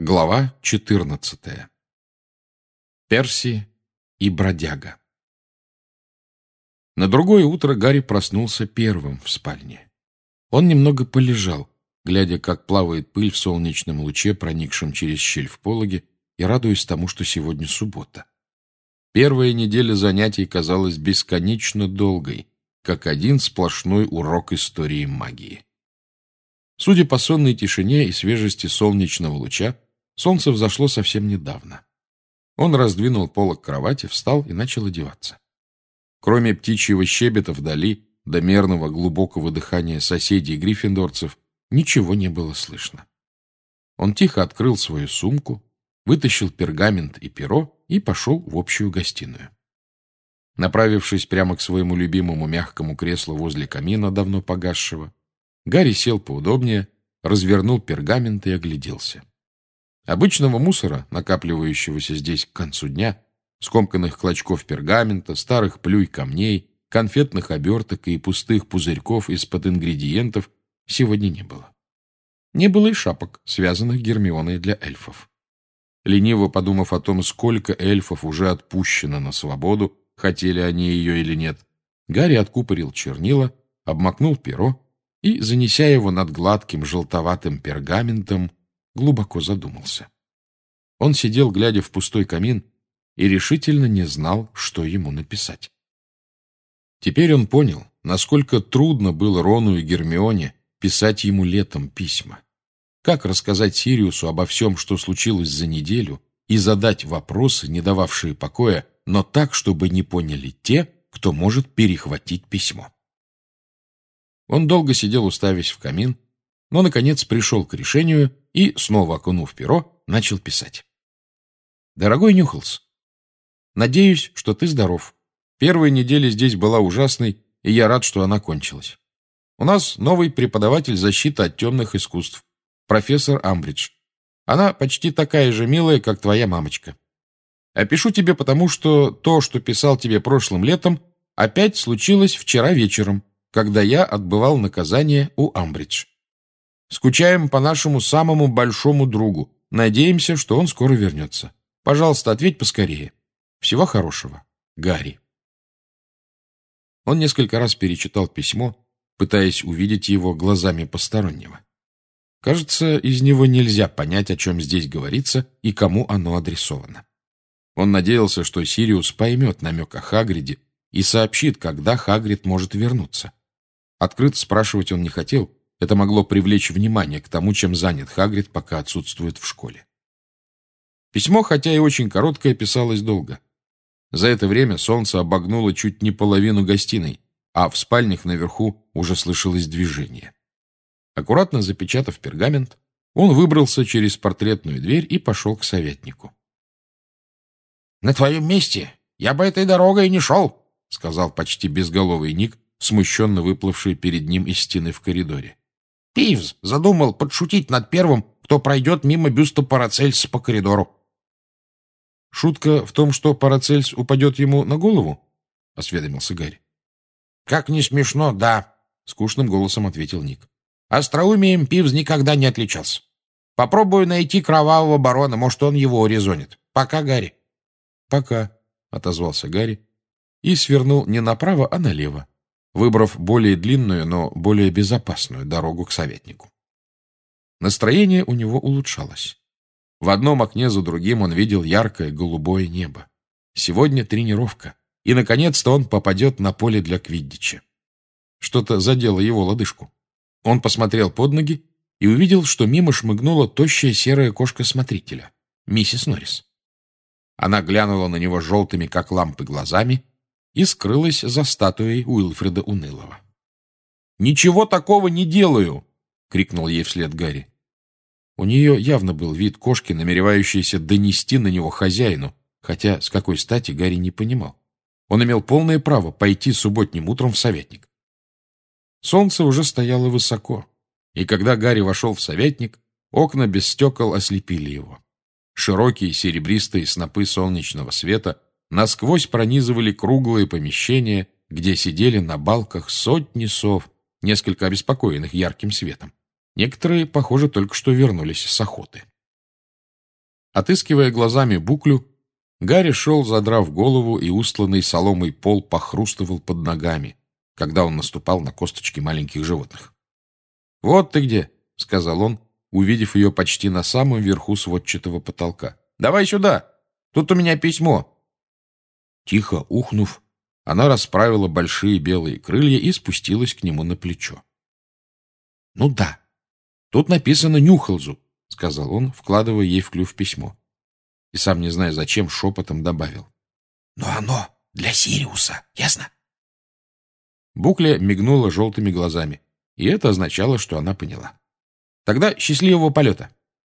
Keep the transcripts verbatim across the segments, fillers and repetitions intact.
Глава четырнадцатая. Перси и бродяга. На другое утро Гарри проснулся первым в спальне. Он немного полежал, глядя, как плавает пыль в солнечном луче, проникшем через щель в пологе, и радуясь тому, что сегодня суббота. Первая неделя занятий казалась бесконечно долгой, как один сплошной урок истории магии. Судя по сонной тишине и свежести солнечного луча, солнце взошло совсем недавно. Он раздвинул полог кровати, встал и начал одеваться. Кроме птичьего щебета вдали до мерного глубокого дыхания соседей гриффиндорцев, ничего не было слышно. Он тихо открыл свою сумку, вытащил пергамент и перо и пошел в общую гостиную. Направившись прямо к своему любимому мягкому креслу возле камина, давно погасшего, Гарри сел поудобнее, развернул пергамент и огляделся. Обычного мусора, накапливающегося здесь к концу дня, скомканных клочков пергамента, старых плюй камней, конфетных оберток и пустых пузырьков из-под ингредиентов, сегодня не было. Не было и шапок, связанных Гермионой для эльфов. Лениво подумав о том, сколько эльфов уже отпущено на свободу, хотели они ее или нет, Гарри откупорил чернила, обмакнул перо и, занеся его над гладким желтоватым пергаментом, глубоко задумался. Он сидел, глядя в пустой камин, и решительно не знал, что ему написать. Теперь он понял, насколько трудно было Рону и Гермионе писать ему летом письма. Как рассказать Сириусу обо всем, что случилось за неделю, и задать вопросы, не дававшие покоя, но так, чтобы не поняли те, кто может перехватить письмо. Он долго сидел, уставясь в камин, но, наконец, пришел к решению и, снова окунув перо, начал писать. «Дорогой Нюхалс, надеюсь, что ты здоров. Первая неделя здесь была ужасной, и я рад, что она кончилась. У нас новый преподаватель защиты от темных искусств, профессор Амбридж. Она почти такая же милая, как твоя мамочка. Опишу тебе потому, что то, что писал тебе прошлым летом, опять случилось вчера вечером, когда я отбывал наказание у Амбридж. Скучаем по нашему самому большому другу. Надеемся, что он скоро вернется. Пожалуйста, ответь поскорее. Всего хорошего. Гарри». Он несколько раз перечитал письмо, пытаясь увидеть его глазами постороннего. Кажется, из него нельзя понять, о чем здесь говорится и кому оно адресовано. Он надеялся, что Сириус поймет намек о Хагриде и сообщит, когда Хагрид может вернуться. Открыто спрашивать он не хотел. Это могло привлечь внимание к тому, чем занят Хагрид, пока отсутствует в школе. Письмо, хотя и очень короткое, писалось долго. За это время солнце обогнуло чуть не половину гостиной, а в спальнях наверху уже слышалось движение. Аккуратно запечатав пергамент, он выбрался через портретную дверь и пошел к советнику. «На твоем месте я бы этой дорогой не шел», — сказал почти безголовый Ник, смущенно выплывший перед ним из стены в коридоре. «Пивз задумал подшутить над первым, кто пройдет мимо бюста Парацельса по коридору». «Шутка в том, что Парацельс упадет ему на голову?» — осведомился Гарри. «Как не смешно, да», — скучным голосом ответил Ник. «Остроумием Пивз никогда не отличался. Попробую найти кровавого барона, может, он его урезонит. Пока, Гарри». «Пока», — отозвался Гарри и свернул не направо, а налево, выбрав более длинную, но более безопасную дорогу к советнику. Настроение у него улучшалось. В одном окне за другим он видел яркое голубое небо. Сегодня тренировка, и, наконец-то, он попадет на поле для квиддича. Что-то задело его лодыжку. Он посмотрел под ноги и увидел, что мимо шмыгнула тощая серая кошка смотрителя, миссис Норрис. Она глянула на него желтыми, как лампы, глазами и скрылась за статуей Уилфреда Унылого. «Ничего такого не делаю!» — крикнул ей вслед Гарри. У нее явно был вид кошки, намеревающейся донести на него хозяину, хотя с какой стати Гарри не понимал. Он имел полное право пойти субботним утром в советник. Солнце уже стояло высоко, и когда Гарри вошел в советник, окна без стекол ослепили его. Широкие серебристые снопы солнечного света насквозь пронизывали круглые помещения, где сидели на балках сотни сов, несколько обеспокоенных ярким светом. Некоторые, похоже, только что вернулись с охоты. Отыскивая глазами буклю, Гарри шел, задрав голову, и устланный соломой пол похрустывал под ногами, когда он наступал на косточки маленьких животных. «Вот ты где!» — сказал он, увидев ее почти на самом верху сводчатого потолка. «Давай сюда! Тут у меня письмо!» Тихо ухнув, она расправила большие белые крылья и спустилась к нему на плечо. «Ну да, тут написано Нюхалзу», — сказал он, вкладывая ей в клюв письмо. И сам, не зная зачем, шепотом добавил. «Но оно для Сириуса, ясно?» Букля мигнула желтыми глазами, и это означало, что она поняла. «Тогда счастливого полета!»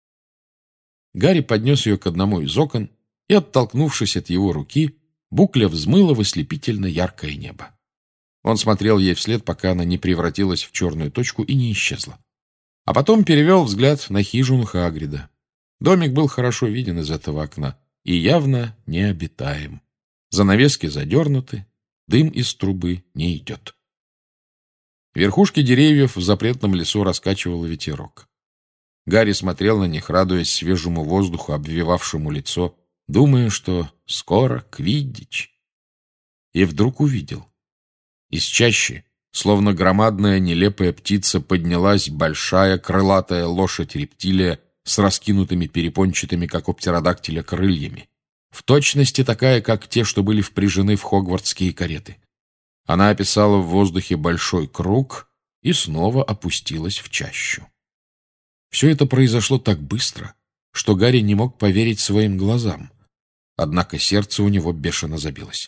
Гарри поднес ее к одному из окон, и, оттолкнувшись от его руки, Букля взмыла в ослепительно яркое небо. Он смотрел ей вслед, пока она не превратилась в черную точку и не исчезла. А потом перевел взгляд на хижину Хагрида. Домик был хорошо виден из этого окна и явно необитаем. Занавески задернуты, дым из трубы не идет. Верхушки деревьев в запретном лесу раскачивал ветерок. Гарри смотрел на них, радуясь свежему воздуху, обвивавшему лицо, думая, что скоро квиддич. И вдруг увидел. Из чащи, словно громадная нелепая птица, поднялась большая крылатая лошадь-рептилия с раскинутыми перепончатыми, как у птеродактиля, крыльями. В точности такая, как те, что были впряжены в хогвартские кареты. Она описала в воздухе большой круг и снова опустилась в чащу. Все это произошло так быстро, что Гарри не мог поверить своим глазам. Однако сердце у него бешено забилось.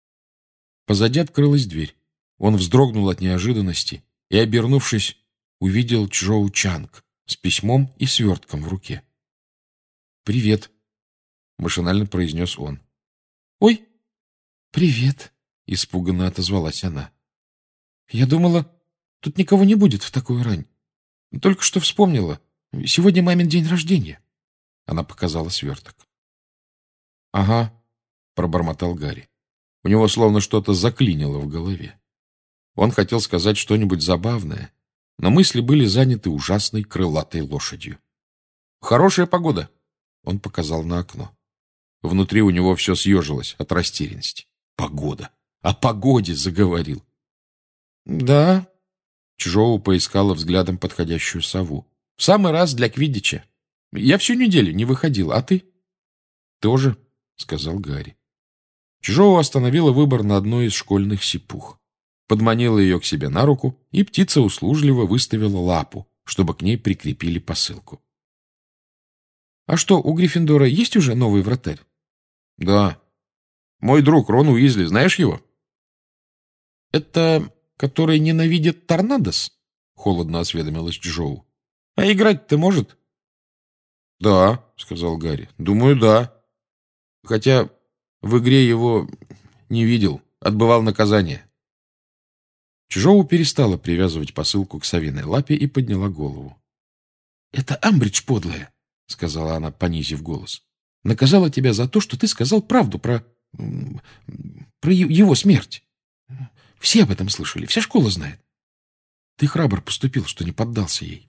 Позади открылась дверь. Он вздрогнул от неожиданности и, обернувшись, увидел Чжоу Чанг с письмом и свертком в руке. «Привет», — машинально произнес он. «Ой, привет», — испуганно отозвалась она. «Я думала, тут никого не будет в такую рань. Только что вспомнила. Сегодня мамин день рождения». Она показала сверток. «Ага», — пробормотал Гарри. У него словно что-то заклинило в голове. Он хотел сказать что-нибудь забавное, но мысли были заняты ужасной крылатой лошадью. «Хорошая погода», — он показал на окно. Внутри у него все съежилось от растерянности. «Погода! О погоде заговорил!» «Да», — Чжоу поискала взглядом подходящую сову. «В самый раз для квиддича. Я всю неделю не выходил, а ты?» «Тоже», — сказал Гарри. Чжоу остановила выбор на одной из школьных сипух. Подманила ее к себе на руку, и птица услужливо выставила лапу, чтобы к ней прикрепили посылку. «А что, у Гриффиндора есть уже новый вратарь?» «Да. Мой друг Рон Уизли, знаешь его?» «Это который ненавидит торнадос?» — холодно осведомилась Чжоу. «А играть-то может?» «Да», — сказал Гарри. «Думаю, да. Хотя в игре его не видел, отбывал наказание». Чжоу перестала привязывать посылку к совиной лапе и подняла голову. «Это Амбридж подлая», — сказала она, понизив голос. «Наказала тебя за то, что ты сказал правду про... про его смерть. Все об этом слышали, вся школа знает. Ты храбр поступил, что не поддался ей».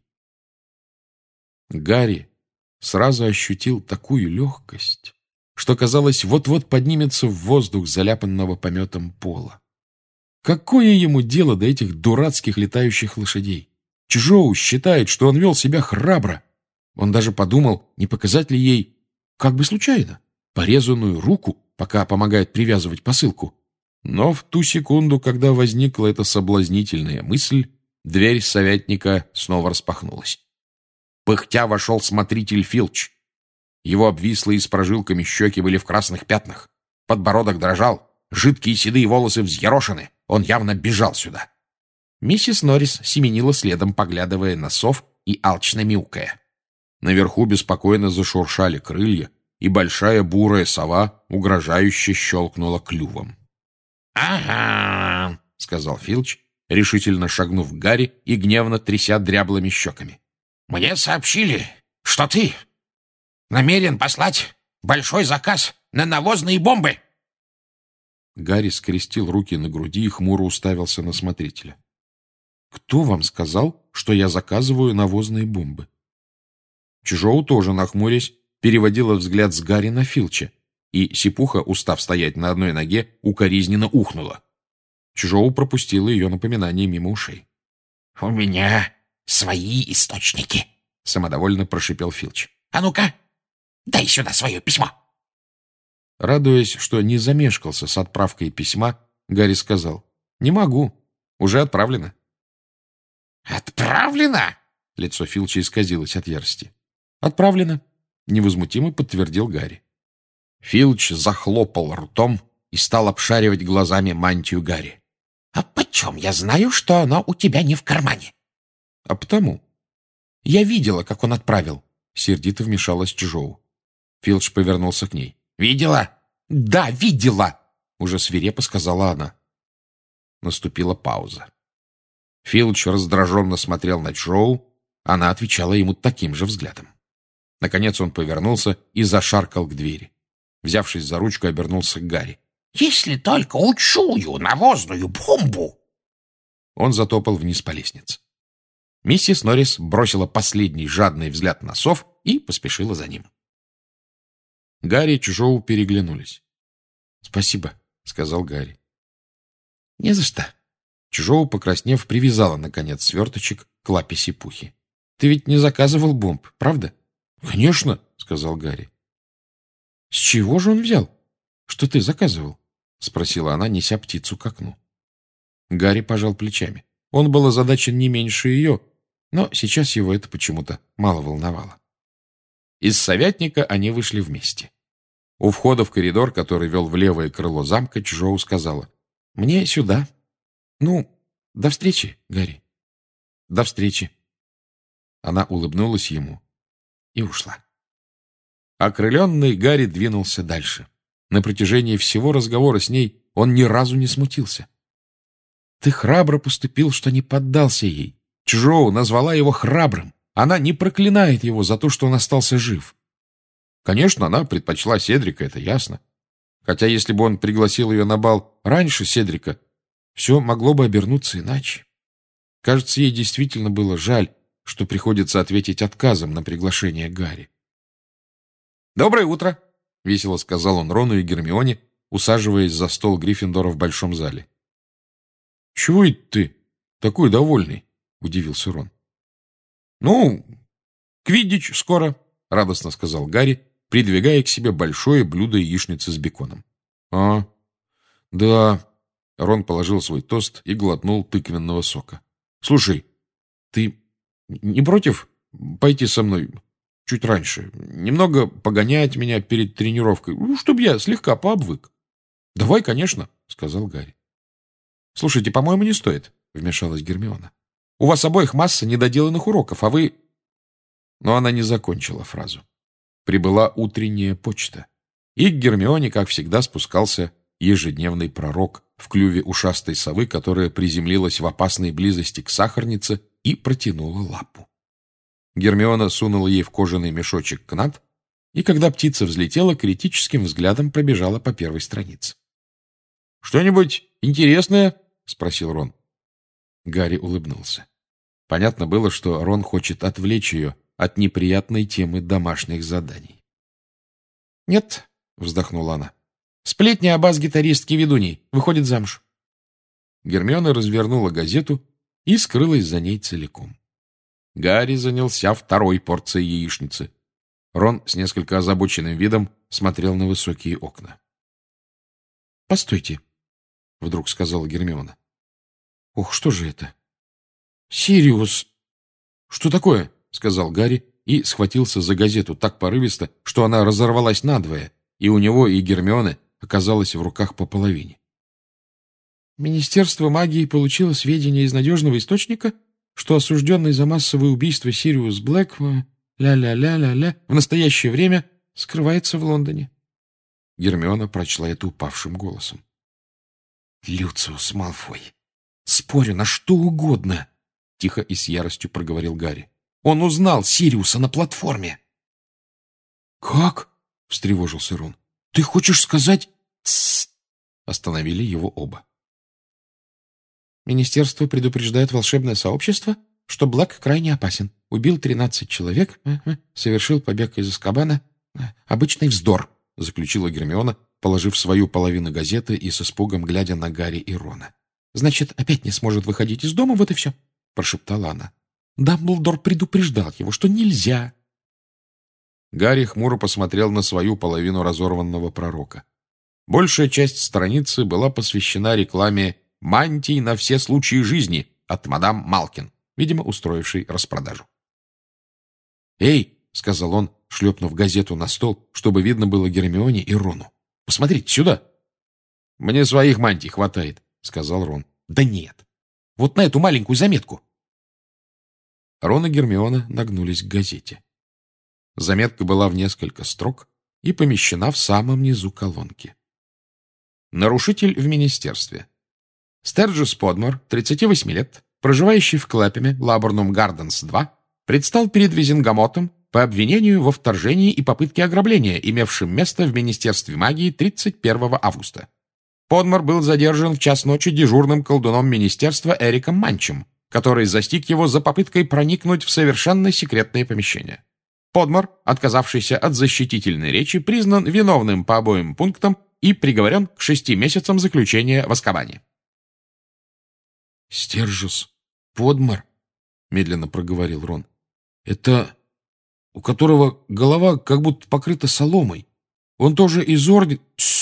Гарри сразу ощутил такую легкость, что, казалось, вот-вот поднимется в воздух заляпанного пометом пола. Какое ему дело до этих дурацких летающих лошадей? Чжоу считает, что он вел себя храбро. Он даже подумал, не показать ли ей, как бы случайно, порезанную руку, пока помогает привязывать посылку. Но в ту секунду, когда возникла эта соблазнительная мысль, дверь советника снова распахнулась. Пыхтя вошел смотритель Филч. Его обвислые с прожилками щеки были в красных пятнах. Подбородок дрожал, жидкие седые волосы взъерошены. Он явно бежал сюда. Миссис Норрис семенила следом, поглядывая на сов и алчно мяукая. Наверху беспокойно зашуршали крылья, и большая бурая сова угрожающе щелкнула клювом. «Ага», — сказал Филч, решительно шагнув к Гарри и гневно тряся дряблыми щеками. «Мне сообщили, что ты намерен послать большой заказ на навозные бомбы». Гарри скрестил руки на груди и хмуро уставился на смотрителя. «Кто вам сказал, что я заказываю навозные бомбы?» Чжоу тоже, нахмурясь, переводила взгляд с Гарри на Филча, и Сипуха, устав стоять на одной ноге, укоризненно ухнула. Чжоу пропустила ее напоминание мимо ушей. — У меня свои источники, — самодовольно прошипел Филч. — А ну-ка, дай сюда свое письмо. Радуясь, что не замешкался с отправкой письма, Гарри сказал: «Не могу. Уже отправлено». «Отправлено?» Лицо Филча исказилось от ярости. «Отправлено», — невозмутимо подтвердил Гарри. Филч захлопал ртом и стал обшаривать глазами мантию Гарри. «А почем я знаю, что оно у тебя не в кармане?» «А потому. Я видела, как он отправил», — сердито вмешалась Чжоу. Филч повернулся к ней. «Видела?» «Да, видела!» — уже свирепо сказала она. Наступила пауза. Филч раздраженно смотрел на Чжоу, она отвечала ему таким же взглядом. Наконец он повернулся и зашаркал к двери. Взявшись за ручку, обернулся к Гарри. «Если только учую навозную бомбу!» Он затопал вниз по лестнице. Миссис Норрис бросила последний жадный взгляд на сов и поспешила за ним. Гарри и Чжоу переглянулись. «Спасибо», — сказал Гарри. «Не за что». Чжоу, покраснев, привязала, наконец, сверточек к лапе Сипухи. «Ты ведь не заказывал бомб, правда?» «Конечно», — сказал Гарри. «С чего же он взял, что ты заказывал?» — спросила она, неся птицу к окну. Гарри пожал плечами. Он был озадачен не меньше ее, но сейчас его это почему-то мало волновало. Из совятника они вышли вместе. У входа в коридор, который вел в левое крыло замка, Чжоу сказала: «Мне сюда. Ну, до встречи, Гарри». «До встречи». Она улыбнулась ему и ушла. Окрыленный Гарри двинулся дальше. На протяжении всего разговора с ней он ни разу не смутился. «Ты храбро поступил, что не поддался ей». Чжоу назвала его храбрым. Она не проклинает его за то, что он остался жив. Конечно, она предпочла Седрика, это ясно. Хотя если бы он пригласил ее на бал раньше Седрика, все могло бы обернуться иначе. Кажется, ей действительно было жаль, что приходится ответить отказом на приглашение Гарри. «Доброе утро!» — весело сказал он Рону и Гермионе, усаживаясь за стол Гриффиндора в большом зале. «Чего это ты такой довольный?» — удивился Рон. «Ну, квиддич скоро», — радостно сказал Гарри, придвигая к себе большое блюдо яичницы с беконом. «А, да», — Рон положил свой тост и глотнул тыквенного сока. «Слушай, ты не против пойти со мной чуть раньше? Немного погонять меня перед тренировкой, ну, чтобы я слегка пообвык». «Давай, конечно», — сказал Гарри. «Слушайте, по-моему, не стоит», — вмешалась Гермиона. «У вас обоих масса недоделанных уроков, а вы...» Но она не закончила фразу. Прибыла утренняя почта, и к Гермионе, как всегда, спускался ежедневный пророк в клюве ушастой совы, которая приземлилась в опасной близости к сахарнице и протянула лапу. Гермиона сунула ей в кожаный мешочек кнат, и когда птица взлетела, критическим взглядом пробежала по первой странице. «Что-нибудь интересное?» — спросил Рон. Гарри улыбнулся. Понятно было, что Рон хочет отвлечь ее от неприятной темы домашних заданий. «Нет», — вздохнула она, — «сплетни о бас-гитаристке ведуней. Выходит замуж». Гермиона развернула газету и скрылась за ней целиком. Гарри занялся второй порцией яичницы. Рон с несколько озабоченным видом смотрел на высокие окна. «Постойте», — вдруг сказала Гермиона. «Ох, что же это?» «Сириус!» «Что такое?» — сказал Гарри и схватился за газету так порывисто, что она разорвалась надвое, и у него и Гермионы оказалась в руках по половине. «Министерство магии получило сведения из надежного источника, что осужденный за массовое убийство Сириус Блэк ля-ля-ля-ля-ля в настоящее время скрывается в Лондоне». Гермиона прочла это упавшим голосом. «Люциус Малфой! Спорю на что угодно!» — тихо и с яростью проговорил Гарри. «Он узнал Сириуса на платформе!» «Как?» — встревожился Рон. «Ты хочешь сказать...» «Тссс!» — остановили его оба. «Министерство предупреждает волшебное сообщество, что Блэк крайне опасен. Убил тринадцать человек, совершил побег из Азкабана Обычный вздор, — заключила Гермиона, положив свою половину газеты и с испугом глядя на Гарри и Рона. — Значит, опять не сможет выходить из дома, вот и все, — прошептала она. Дамблдор предупреждал его, что нельзя. Гарри хмуро посмотрел на свою половину разорванного пророка. Большая часть страницы была посвящена рекламе «Мантий на все случаи жизни» от мадам Малкин, видимо, устроившей распродажу. «Эй!» — сказал он, шлепнув газету на стол, чтобы видно было Гермионе и Рону. «Посмотрите сюда!» «Мне своих мантий хватает», — сказал Рон. «Да нет! Вот на эту маленькую заметку!» Рон и Гермиона нагнулись к газете. Заметка была в несколько строк и помещена в самом низу колонки. Нарушитель в министерстве. Стерджис Подмор, тридцати восьми лет, проживающий в Клэпеме, Лаборнум Гарденс два, предстал перед Визингамотом по обвинению во вторжении и попытке ограбления, имевшим место в Министерстве магии тридцать первого августа. Подмор был задержан в час ночи дежурным колдуном министерства Эриком Манчем, который застиг его за попыткой проникнуть в совершенно секретное помещение. Подмор, отказавшийся от защитительной речи, признан виновным по обоим пунктам и приговорен к шести месяцам заключения в Азкабане. «Стержус Подмор», — медленно проговорил Рон, — «это у которого голова как будто покрыта соломой. Он тоже из ордена...»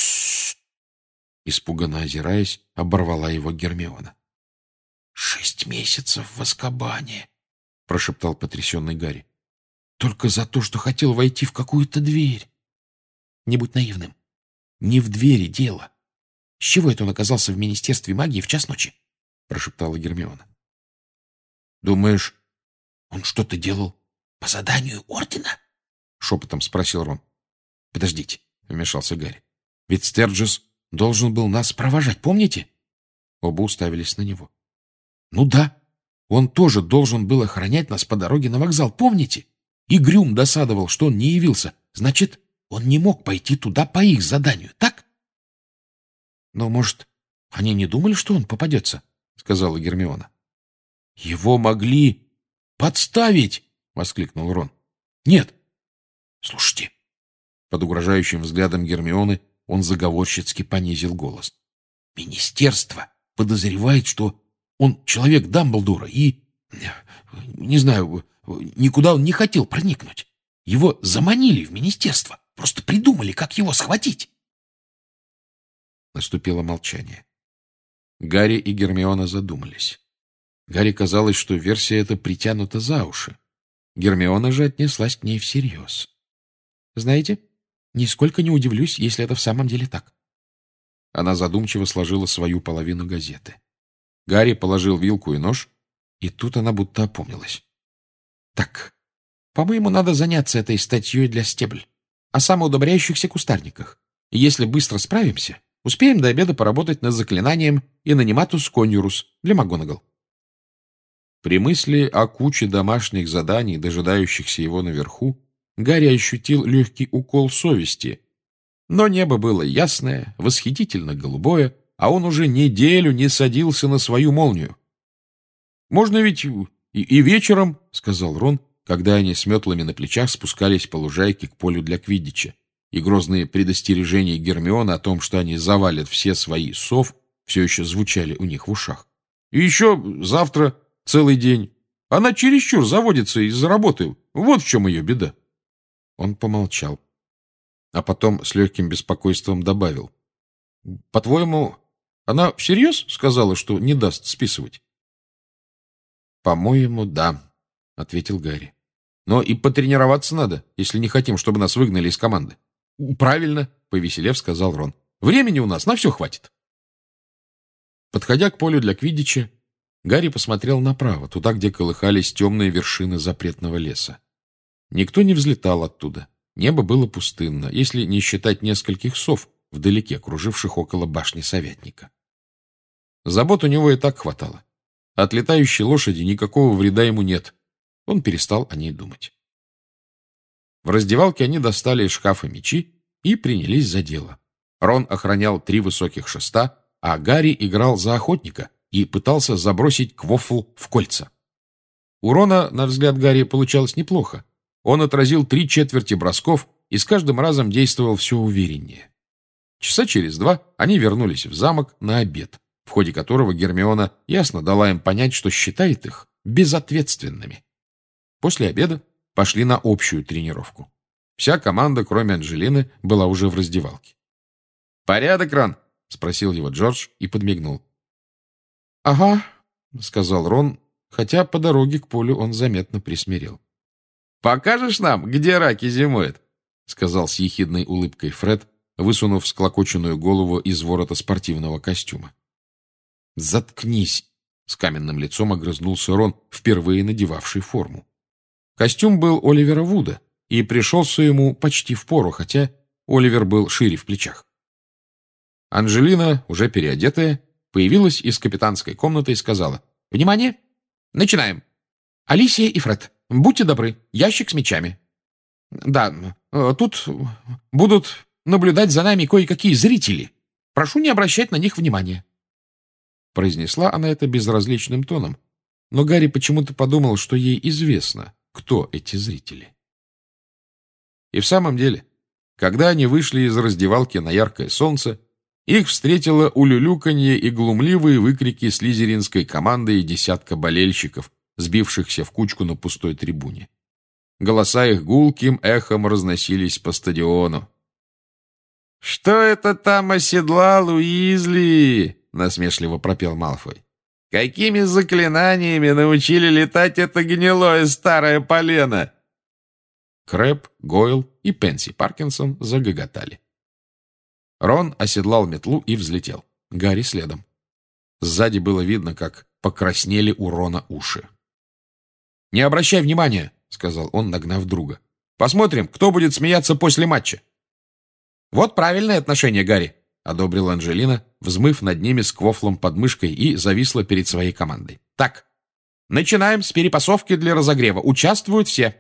Испуганно озираясь, оборвала его Гермиона. «Шесть месяцев в Азкабане», — прошептал потрясенный Гарри. «Только за то, что хотел войти в какую-то дверь». «Не будь наивным. Не в двери дело. С чего это он оказался в Министерстве магии в час ночи?» — прошептала Гермиона. «Думаешь, он что-то делал по заданию ордена?» — шепотом спросил Рон. «Подождите», — вмешался Гарри. «Ведь Стерджис должен был нас провожать, помните?» Оба уставились на него. «Ну да, он тоже должен был охранять нас по дороге на вокзал, помните? И Грюм досадовал, что он не явился. Значит, он не мог пойти туда по их заданию, так?» «Но, может, они не думали, что он попадется?» — сказала Гермиона. «Его могли подставить!» — воскликнул Рон. «Нет! Слушайте!» Под угрожающим взглядом Гермионы он заговорщицки понизил голос. «Министерство подозревает, что он человек Дамблдора и, не знаю, никуда он не хотел проникнуть. Его заманили в министерство, просто придумали, как его схватить». Наступило молчание. Гарри и Гермиона задумались. Гарри казалось, что версия эта притянута за уши. Гермиона же отнеслась к ней всерьез. «Знаете, нисколько не удивлюсь, если это в самом деле так». Она задумчиво сложила свою половину газеты. Гарри положил вилку и нож, и тут она будто опомнилась. «Так, по-моему, надо заняться этой статьей для Стебль о самоудобряющихся кустарниках. И если быстро справимся, успеем до обеда поработать над заклинанием Инониматус Коньюрус для МакГонагал». При мысли о куче домашних заданий, дожидающихся его наверху, Гарри ощутил легкий укол совести. Но небо было ясное, восхитительно голубое, а он уже неделю не садился на свою молнию. «Можно ведь и, и вечером», — сказал Рон, когда они с метлами на плечах спускались по лужайке к полю для квиддича, и грозные предостережения Гермионы о том, что они завалят все свои сов, все еще звучали у них в ушах. «И еще завтра целый день. Она чересчур заводится из-за работы. Вот в чем ее беда». Он помолчал, а потом с легким беспокойством добавил. «По-твоему, она всерьез сказала, что не даст списывать?» «По-моему, да», — ответил Гарри. «Но и потренироваться надо, если не хотим, чтобы нас выгнали из команды». «Правильно», — повеселев сказал Рон. «Времени у нас на все хватит». Подходя к полю для квиддича, Гарри посмотрел направо, туда, где колыхались темные вершины запретного леса. Никто не взлетал оттуда. Небо было пустынно, если не считать нескольких сов вдалеке, круживших около башни Советника. Забот у него и так хватало. От летающей лошади никакого вреда ему нет. Он перестал о ней думать. В раздевалке они достали из шкафа мечи и принялись за дело. Рон охранял три высоких шеста, а Гарри играл за охотника и пытался забросить квофл в кольца. У Рона, на взгляд Гарри, получалось неплохо. Он отразил три четверти бросков и с каждым разом действовал все увереннее. Часа через два они вернулись в замок на обед, в ходе которого Гермиона ясно дала им понять, что считает их безответственными. После обеда пошли на общую тренировку. Вся команда, кроме Анджелины, была уже в раздевалке. «Порядок, Рон?» — спросил его Джордж и подмигнул. «Ага», — сказал Рон, хотя по дороге к полю он заметно присмирел. «Покажешь нам, где раки зимуют?» — сказал с ехидной улыбкой Фред, высунув склокоченную голову из ворота спортивного костюма. «Заткнись!» — с каменным лицом огрызнулся Рон, впервые надевавший форму. Костюм был Оливера Вуда и пришелся ему почти впору, хотя Оливер был шире в плечах. Анджелина, уже переодетая, появилась из капитанской комнаты и сказала: «Внимание! Начинаем! Алисия и Фред, будьте добры, ящик с мячами. Да, тут будут наблюдать за нами кое-какие зрители. Прошу не обращать на них внимания». Произнесла она это безразличным тоном, но Гарри почему-то подумал, что ей известно, кто эти зрители. И в самом деле, когда они вышли из раздевалки на яркое солнце, их встретило улюлюканье и глумливые выкрики слизеринской команды и десятка болельщиков, сбившихся в кучку на пустой трибуне. Голоса их гулким эхом разносились по стадиону. «Что это там оседлал Уизли?» — насмешливо пропел Малфой. «Какими заклинаниями научили летать это гнилое старое полено?» Крэб, Гойл и Пенси Паркинсон загоготали. Рон оседлал метлу и взлетел. Гарри следом. Сзади было видно, как покраснели у Рона уши. «Не обращай внимания», — сказал он, нагнав друга. «Посмотрим, кто будет смеяться после матча». «Вот правильное отношение, Гарри», — одобрила Анджелина, взмыв над ними с квофлом под мышкой, и зависла перед своей командой. «Так, начинаем с перепасовки для разогрева. Участвуют все».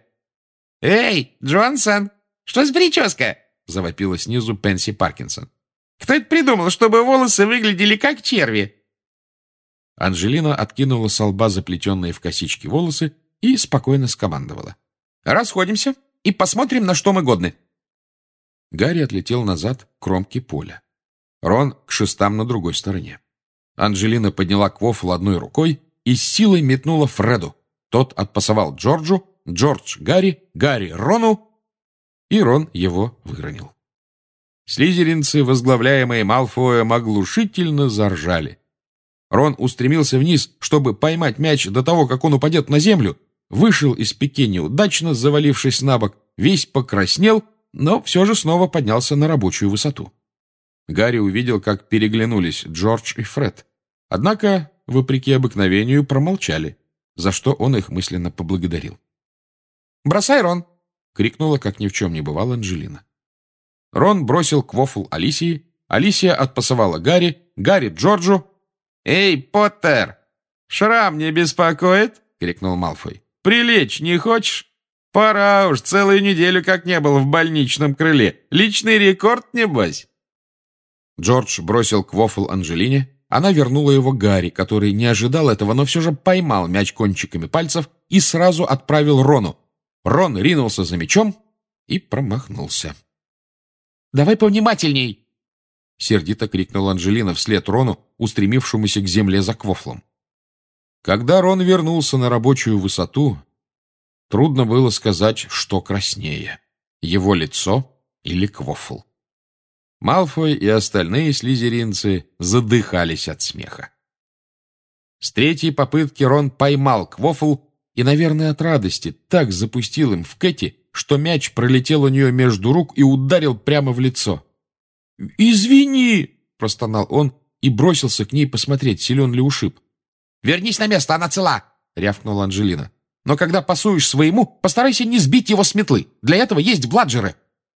«Эй, Джонсон, что с прическа?» — завопила снизу Пенси Паркинсон. «Кто это придумал, чтобы волосы выглядели как черви?» Анджелина откинула со лба заплетенные в косички волосы и спокойно скомандовала: «Расходимся и посмотрим, на что мы годны». Гарри отлетел назад к кромке поля. Рон к шестам на другой стороне. Анджелина подняла квофл одной рукой и с силой метнула Фреду. Тот отпасовал Джорджу, Джордж Гарри, Гарри Рону, и Рон его выронил. Слизеринцы, возглавляемые Малфоем, оглушительно заржали. Рон устремился вниз, чтобы поймать мяч до того, как он упадет на землю, вышел из пике неудачно, завалившись на бок, весь покраснел, но все же снова поднялся на рабочую высоту. Гарри увидел, как переглянулись Джордж и Фред. Однако, вопреки обыкновению, промолчали, за что он их мысленно поблагодарил. «Бросай, Рон!» — крикнула, как ни в чем не бывало, Анджелина. Рон бросил квофл Алисии, Алисия отпасовала Гарри, Гарри Джорджу. «Эй, Поттер! Шрам не беспокоит?» — крикнул Малфой. «Прилечь не хочешь? Пора уж, целую неделю как не был в больничном крыле. Личный рекорд, небось?» Джордж бросил квофл Анджелине. Она вернула его Гарри, который не ожидал этого, но все же поймал мяч кончиками пальцев и сразу отправил Рону. Рон ринулся за мячом и промахнулся. «Давай повнимательней!» — сердито крикнула Анджелина вслед Рону, устремившемуся к земле за квофлом. Когда Рон вернулся на рабочую высоту, трудно было сказать, что краснее — его лицо или квофл. Малфой и остальные слизеринцы задыхались от смеха. С третьей попытки Рон поймал квофл и, наверное, от радости так запустил им в Кэти, что мяч пролетел у нее между рук и ударил прямо в лицо. «Извини!» — простонал он и бросился к ней посмотреть, силен ли ушиб. «Вернись на место, она цела!» — рявкнула Анджелина. «Но когда пасуешь своему, постарайся не сбить его с метлы. Для этого есть бладжеры!»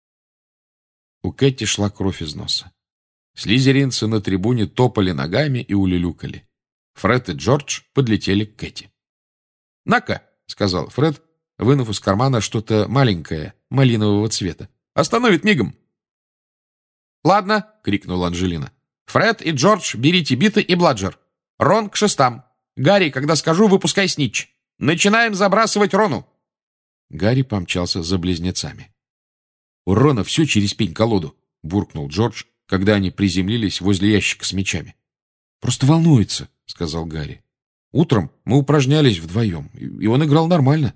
У Кэти шла кровь из носа. Слизеринцы на трибуне топали ногами и улюлюкали. Фред и Джордж подлетели к Кэти. «На-ка!» — сказал Фред, вынув из кармана что-то маленькое, малинового цвета. «Остановит мигом!» «Ладно!» — крикнула Анджелина. «Фред и Джордж, берите биты и бладжер. Рон к шестам. Гарри, когда скажу, выпускай снитч. Начинаем забрасывать Рону!» Гарри помчался за близнецами. У Рона все через пень-колоду, — буркнул Джордж, когда они приземлились возле ящика с мячами. — Просто волнуется, — сказал Гарри. — Утром мы упражнялись вдвоем, и он играл нормально.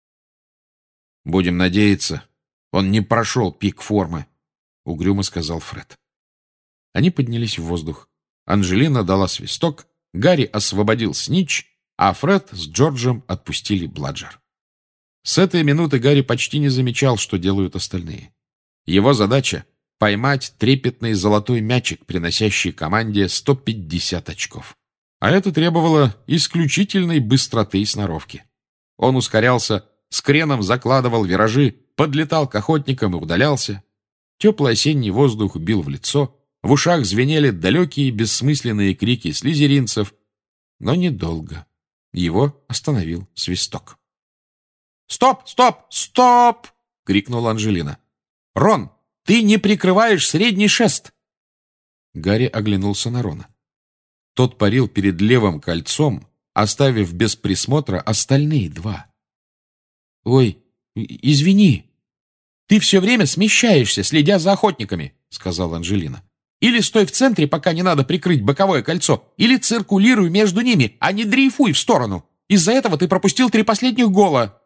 — Будем надеяться, он не прошел пик формы, — угрюмо сказал Фред. Они поднялись в воздух. Анжелина дала свисток, Гарри освободил снитч, а Фред с Джорджем отпустили Бладжер. С этой минуты Гарри почти не замечал, что делают остальные. Его задача — поймать трепетный золотой мячик, приносящий команде сто пятьдесят очков. А это требовало исключительной быстроты и сноровки. Он ускорялся, с креном закладывал виражи, подлетал к охотникам и удалялся. Теплый осенний воздух бил в лицо, в ушах звенели далекие бессмысленные крики слизеринцев, но недолго. Его остановил свисток. «Стоп! Стоп! Стоп!» — крикнула Анжелина. «Рон, ты не прикрываешь средний шест!» Гарри оглянулся на Рона. Тот парил перед левым кольцом, оставив без присмотра остальные два. «Ой, извини, ты все время смещаешься, следя за охотниками», — сказала Анжелина. «Или стой в центре, пока не надо прикрыть боковое кольцо, или циркулируй между ними, а не дрейфуй в сторону. Из-за этого ты пропустил три последних гола».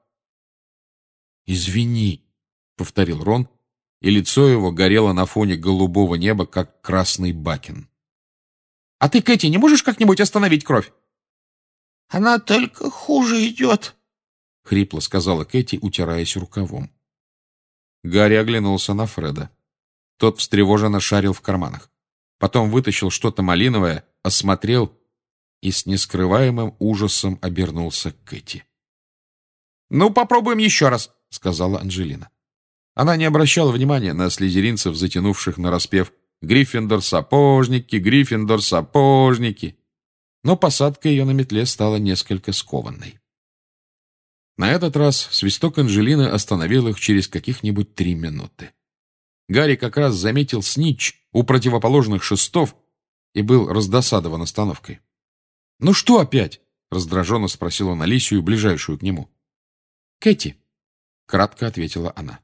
«Извини», — повторил Рон, и лицо его горело на фоне голубого неба, как красный бакен. «А ты, Кэти, не можешь как-нибудь остановить кровь?» «Она только хуже идет», — хрипло сказала Кэти, утираясь рукавом. Гарри оглянулся на Фреда. Тот встревоженно шарил в карманах. Потом вытащил что-то малиновое, осмотрел и с нескрываемым ужасом обернулся к Кэти. «Ну, попробуем еще раз», — сказала Анжелина. Она не обращала внимания на слизеринцев, затянувших нараспев «Гриффиндор-сапожники, Гриффиндор-сапожники». Но посадка ее на метле стала несколько скованной. На этот раз свисток Анжелины остановил их через каких-нибудь три минуты. Гарри как раз заметил снитч у противоположных шестов и был раздосадован остановкой. «Ну что опять?» — раздраженно спросил он Алисию, ближайшую к нему. «Кэти», — кратко ответила она.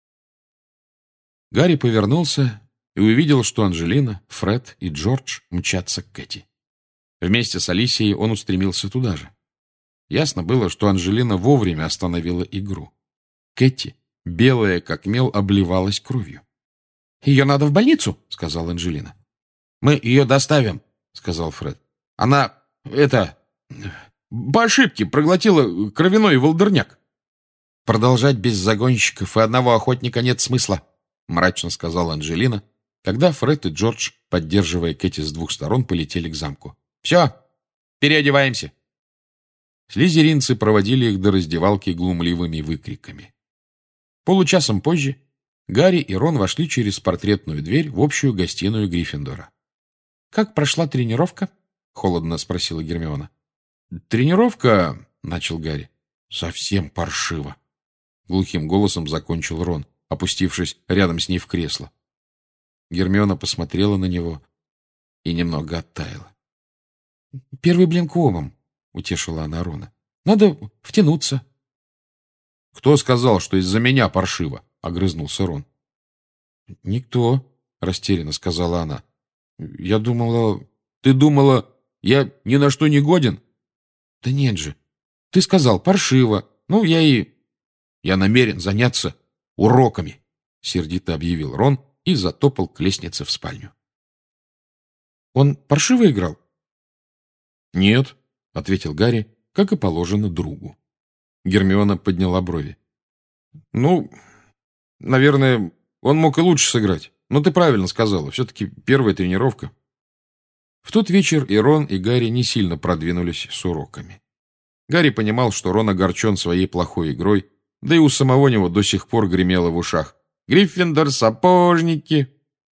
Гарри повернулся и увидел, что Анжелина, Фред и Джордж мчатся к Кэти. Вместе с Алисией он устремился туда же. Ясно было, что Анжелина вовремя остановила игру. Кэти, белая как мел, обливалась кровью. «Ее надо в больницу», — сказала Анжелина. «Мы ее доставим», — сказал Фред. «Она, это, по ошибке проглотила кровяной волдырняк». «Продолжать без загонщиков и одного охотника нет смысла», — мрачно сказала Анжелина, когда Фред и Джордж, поддерживая Кэти с двух сторон, полетели к замку. «Все, переодеваемся». Слизеринцы проводили их до раздевалки глумливыми выкриками. Получасом позже Гарри и Рон вошли через портретную дверь в общую гостиную Гриффиндора. «Как прошла тренировка?» — холодно спросила Гермиона. «Тренировка, — начал Гарри, — совсем паршиво», — глухим голосом закончил Рон, опустившись рядом с ней в кресло. Гермиона посмотрела на него и немного оттаяла. «Первый блин комом», — утешила она Рона. «Надо втянуться». «Кто сказал, что из-за меня паршиво?» — огрызнулся Рон. «Никто», — растерянно сказала она. «Я думала... Ты думала, я ни на что не годен?» «Да нет же. Ты сказал паршиво. Ну, я и... Я намерен заняться уроками», — сердито объявил Рон и затопал к лестнице в спальню. «Он паршиво играл?» «Нет», — ответил Гарри, как и положено другу. Гермиона подняла брови. «Ну, наверное, он мог и лучше сыграть. Но ты правильно сказала, все-таки первая тренировка». В тот вечер и Рон, и Гарри не сильно продвинулись с уроками. Гарри понимал, что Рон огорчен своей плохой игрой, да и у самого него до сих пор гремело в ушах: «Гриффиндор-сапожники!».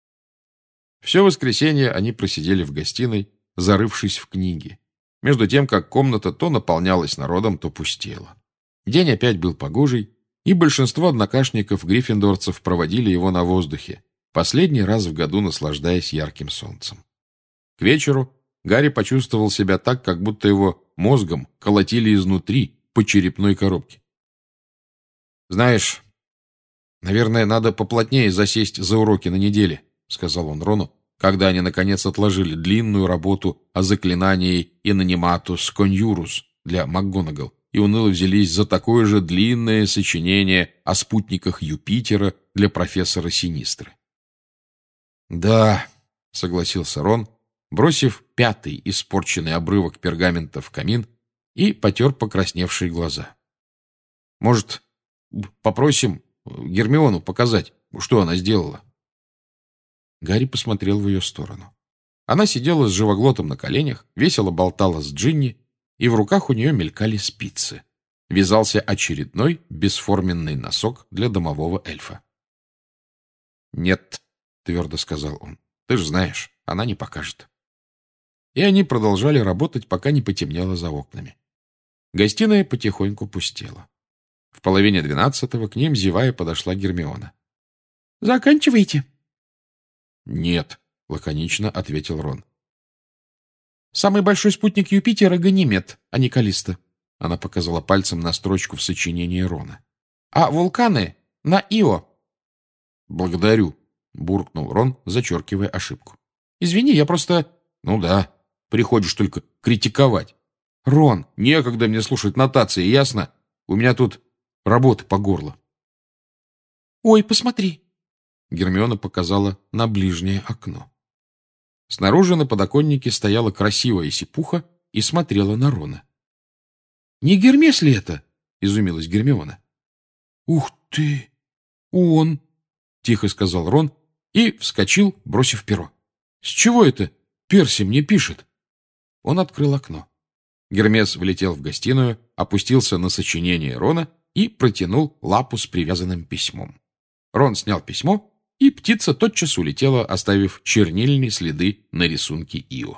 Все воскресенье они просидели в гостиной, зарывшись в книги, между тем, как комната то наполнялась народом, то пустела. День опять был погожий, и большинство однокашников гриффиндорцев проводили его на воздухе, последний раз в году наслаждаясь ярким солнцем. К вечеру Гарри почувствовал себя так, как будто его мозгом колотили изнутри по черепной коробке. «Знаешь, «Наверное, надо поплотнее засесть за уроки на неделе», — сказал он Рону, когда они, наконец, отложили длинную работу о заклинании Инониматус Коньюрус для МакГонагал и уныло взялись за такое же длинное сочинение о спутниках Юпитера для профессора Синистры. «Да», — согласился Рон, бросив пятый испорченный обрывок пергамента в камин и потер покрасневшие глаза. «Может, попросим Гермиону показать, что она сделала?» Гарри посмотрел в ее сторону. Она сидела с живоглотом на коленях, весело болтала с Джинни, и в руках у нее мелькали спицы. Вязался очередной бесформенный носок для домового эльфа. «Нет», — твердо сказал он, — «ты же знаешь, она не покажет». И они продолжали работать, пока не потемнело за окнами. Гостиная потихоньку пустела. В половине двенадцатого к ним, зевая, подошла Гермиона. «Заканчивайте». «Нет», — лаконично ответил Рон. «Самый большой спутник Юпитера — Ганимед, а не Каллиста», — она показала пальцем на строчку в сочинении Рона. «А вулканы — на Ио». «Благодарю», — буркнул Рон, зачеркивая ошибку. «Извини, я просто...» «Ну да, приходишь только критиковать. Рон, некогда мне слушать нотации, ясно? У меня тут работа по горло». «Ой, посмотри!» Гермиона показала на ближнее окно. Снаружи на подоконнике стояла красивая сипуха и смотрела на Рона. «Не Гермес ли это?» — изумилась Гермиона. «Ух ты! Он!» — тихо сказал Рон и вскочил, бросив перо. «С чего это Перси мне пишет?» Он открыл окно. Гермес влетел в гостиную, опустился на сочинение Рона и протянул лапу с привязанным письмом. Рон снял письмо, и птица тотчас улетела, оставив чернильные следы на рисунке Ио.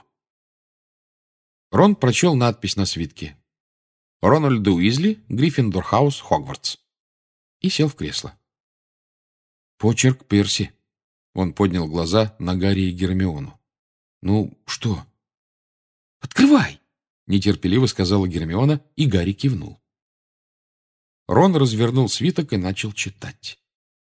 Рон прочел надпись на свитке: «Рональду Уизли, Гриффиндор-хаус, Хогвартс», и сел в кресло. «Почерк Перси». Он поднял глаза на Гарри и Гермиону. «Ну, что?» «Открывай!» — нетерпеливо сказала Гермиона, и Гарри кивнул. Рон развернул свиток и начал читать.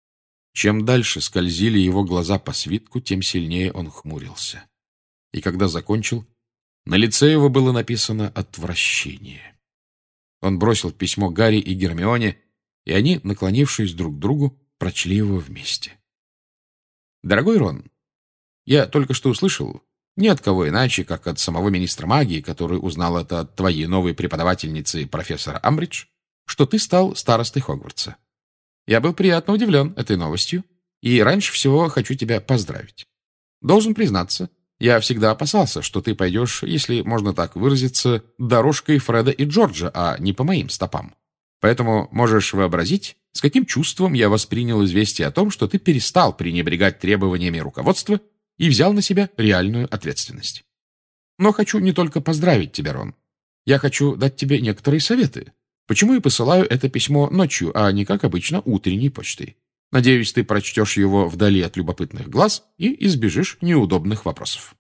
Чем дальше скользили его глаза по свитку, тем сильнее он хмурился. И когда закончил, на лице его было написано «Отвращение». Он бросил письмо Гарри и Гермионе, и они, наклонившись друг к другу, прочли его вместе. «Дорогой Рон, я только что услышал, ни от кого иначе, как от самого министра магии, который узнал это от твоей новой преподавательницы, профессора Амбридж, что ты стал старостой Хогвартса. Я был приятно удивлен этой новостью, и раньше всего хочу тебя поздравить. Должен признаться, я всегда опасался, что ты пойдешь, если можно так выразиться, дорожкой Фреда и Джорджа, а не по моим стопам. Поэтому можешь вообразить, с каким чувством я воспринял известие о том, что ты перестал пренебрегать требованиями руководства и взял на себя реальную ответственность. Но хочу не только поздравить тебя, Рон. Я хочу дать тебе некоторые советы. Почему я посылаю это письмо ночью, а не, как обычно, утренней почтой? Надеюсь, ты прочтешь его вдали от любопытных глаз и избежишь неудобных вопросов.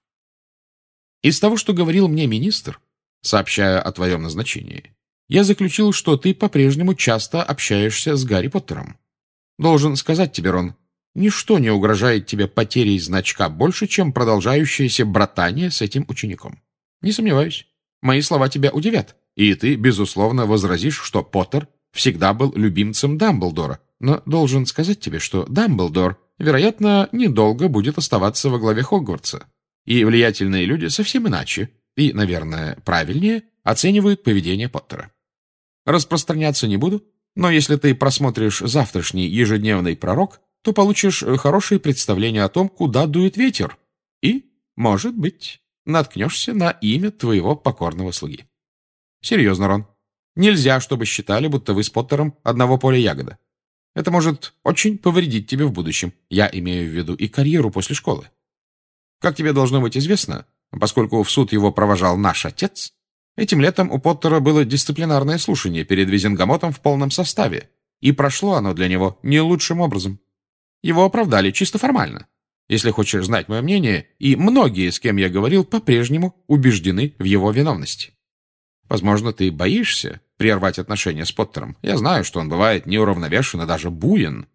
Из того, что говорил мне министр, сообщая о твоем назначении, я заключил, что ты по-прежнему часто общаешься с Гарри Поттером. Должен сказать тебе, Рон, ничто не угрожает тебе потерей значка больше, чем продолжающееся братание с этим учеником. Не сомневаюсь, мои слова тебя удивят. И ты, безусловно, возразишь, что Поттер всегда был любимцем Дамблдора, но должен сказать тебе, что Дамблдор, вероятно, недолго будет оставаться во главе Хогвартса, и влиятельные люди совсем иначе и, наверное, правильнее оценивают поведение Поттера. Распространяться не буду, но если ты просмотришь завтрашний ежедневный пророк, то получишь хорошее представление о том, куда дует ветер, и, может быть, наткнешься на имя твоего покорного слуги. Серьезно, Рон. Нельзя, чтобы считали, будто вы с Поттером одного поля ягода. Это может очень повредить тебе в будущем. Я имею в виду и карьеру после школы. Как тебе должно быть известно, поскольку в суд его провожал наш отец, этим летом у Поттера было дисциплинарное слушание перед Визенгамотом в полном составе, и прошло оно для него не лучшим образом. Его оправдали чисто формально. Если хочешь знать мое мнение, и многие, с кем я говорил, по-прежнему убеждены в его виновности. Возможно, ты боишься прервать отношения с Поттером. Я знаю, что он бывает неуравновешен и даже буен.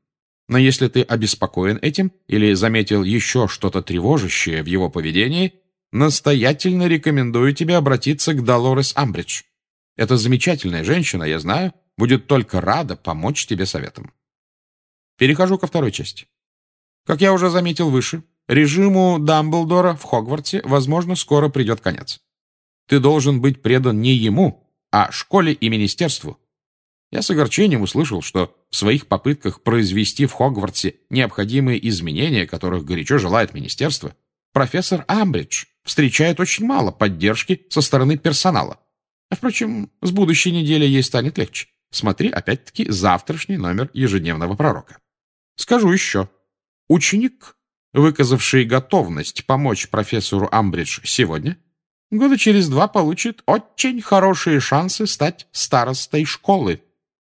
Но если ты обеспокоен этим или заметил еще что-то тревожащее в его поведении, настоятельно рекомендую тебе обратиться к Долорес Амбридж. Эта замечательная женщина, я знаю, будет только рада помочь тебе советом. Перехожу ко второй части. Как я уже заметил выше, режиму Дамблдора в Хогвартсе, возможно, скоро придет конец. Ты должен быть предан не ему, а школе и министерству. Я с огорчением услышал, что в своих попытках произвести в Хогвартсе необходимые изменения, которых горячо желает министерство, профессор Амбридж встречает очень мало поддержки со стороны персонала. Впрочем, с будущей недели ей станет легче. Смотри, опять-таки, завтрашний номер ежедневного пророка. Скажу еще. Ученик, выказавший готовность помочь профессору Амбридж сегодня, года через два получит очень хорошие шансы стать старостой школы.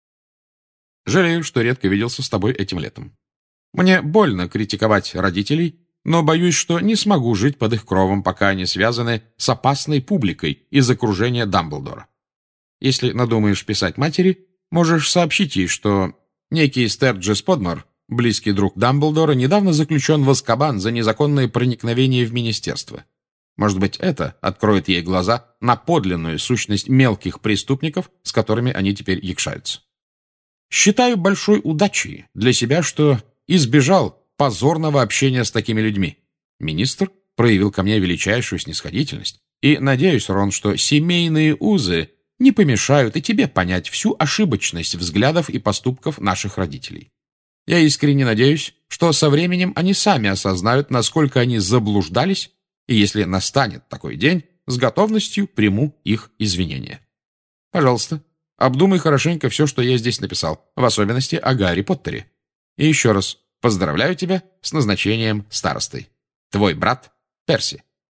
Жалею, что редко виделся с тобой этим летом. Мне больно критиковать родителей, но боюсь, что не смогу жить под их кровом, пока они связаны с опасной публикой из окружения Дамблдора. Если надумаешь писать матери, можешь сообщить ей, что некий Стерджес Подмор, близкий друг Дамблдора, недавно заключен в Азкабан за незаконное проникновение в министерство. Может быть, это откроет ей глаза на подлинную сущность мелких преступников, с которыми они теперь якшаются. Считаю большой удачей для себя, что избежал позорного общения с такими людьми. Министр проявил ко мне величайшую снисходительность, и надеюсь, Рон, что семейные узы не помешают и тебе понять всю ошибочность взглядов и поступков наших родителей. Я искренне надеюсь, что со временем они сами осознают, насколько они заблуждались, и если настанет такой день, с готовностью приму их извинения. Пожалуйста, обдумай хорошенько все, что я здесь написал, в особенности о Гарри Поттере. И еще раз поздравляю тебя с назначением старостой. Твой брат Перси.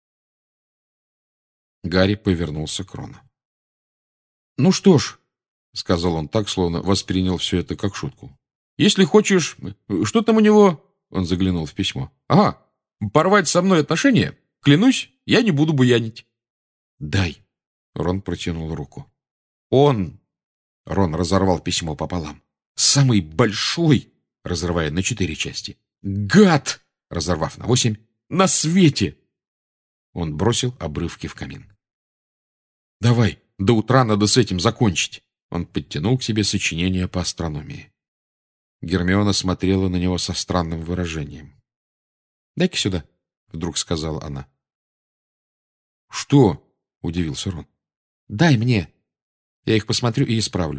Гарри повернулся к Рону. «Ну что ж», — сказал он так, словно воспринял все это как шутку. «Если хочешь... Что там у него?» Он заглянул в письмо. «Ага, порвать со мной отношения? Клянусь, я не буду буянить». «Дай». Рон протянул руку. «Он...» Рон разорвал письмо пополам. «Самый большой...» разрывая на четыре части. «Гад!» разорвав на восемь. «На свете!» Он бросил обрывки в камин. «Давай, до утра надо с этим закончить». Он подтянул к себе сочинение по астрономии. Гермиона смотрела на него со странным выражением. «Дай-ка сюда», — вдруг сказала она. «Что?» — удивился Рон. «Дай мне. Я их посмотрю и исправлю».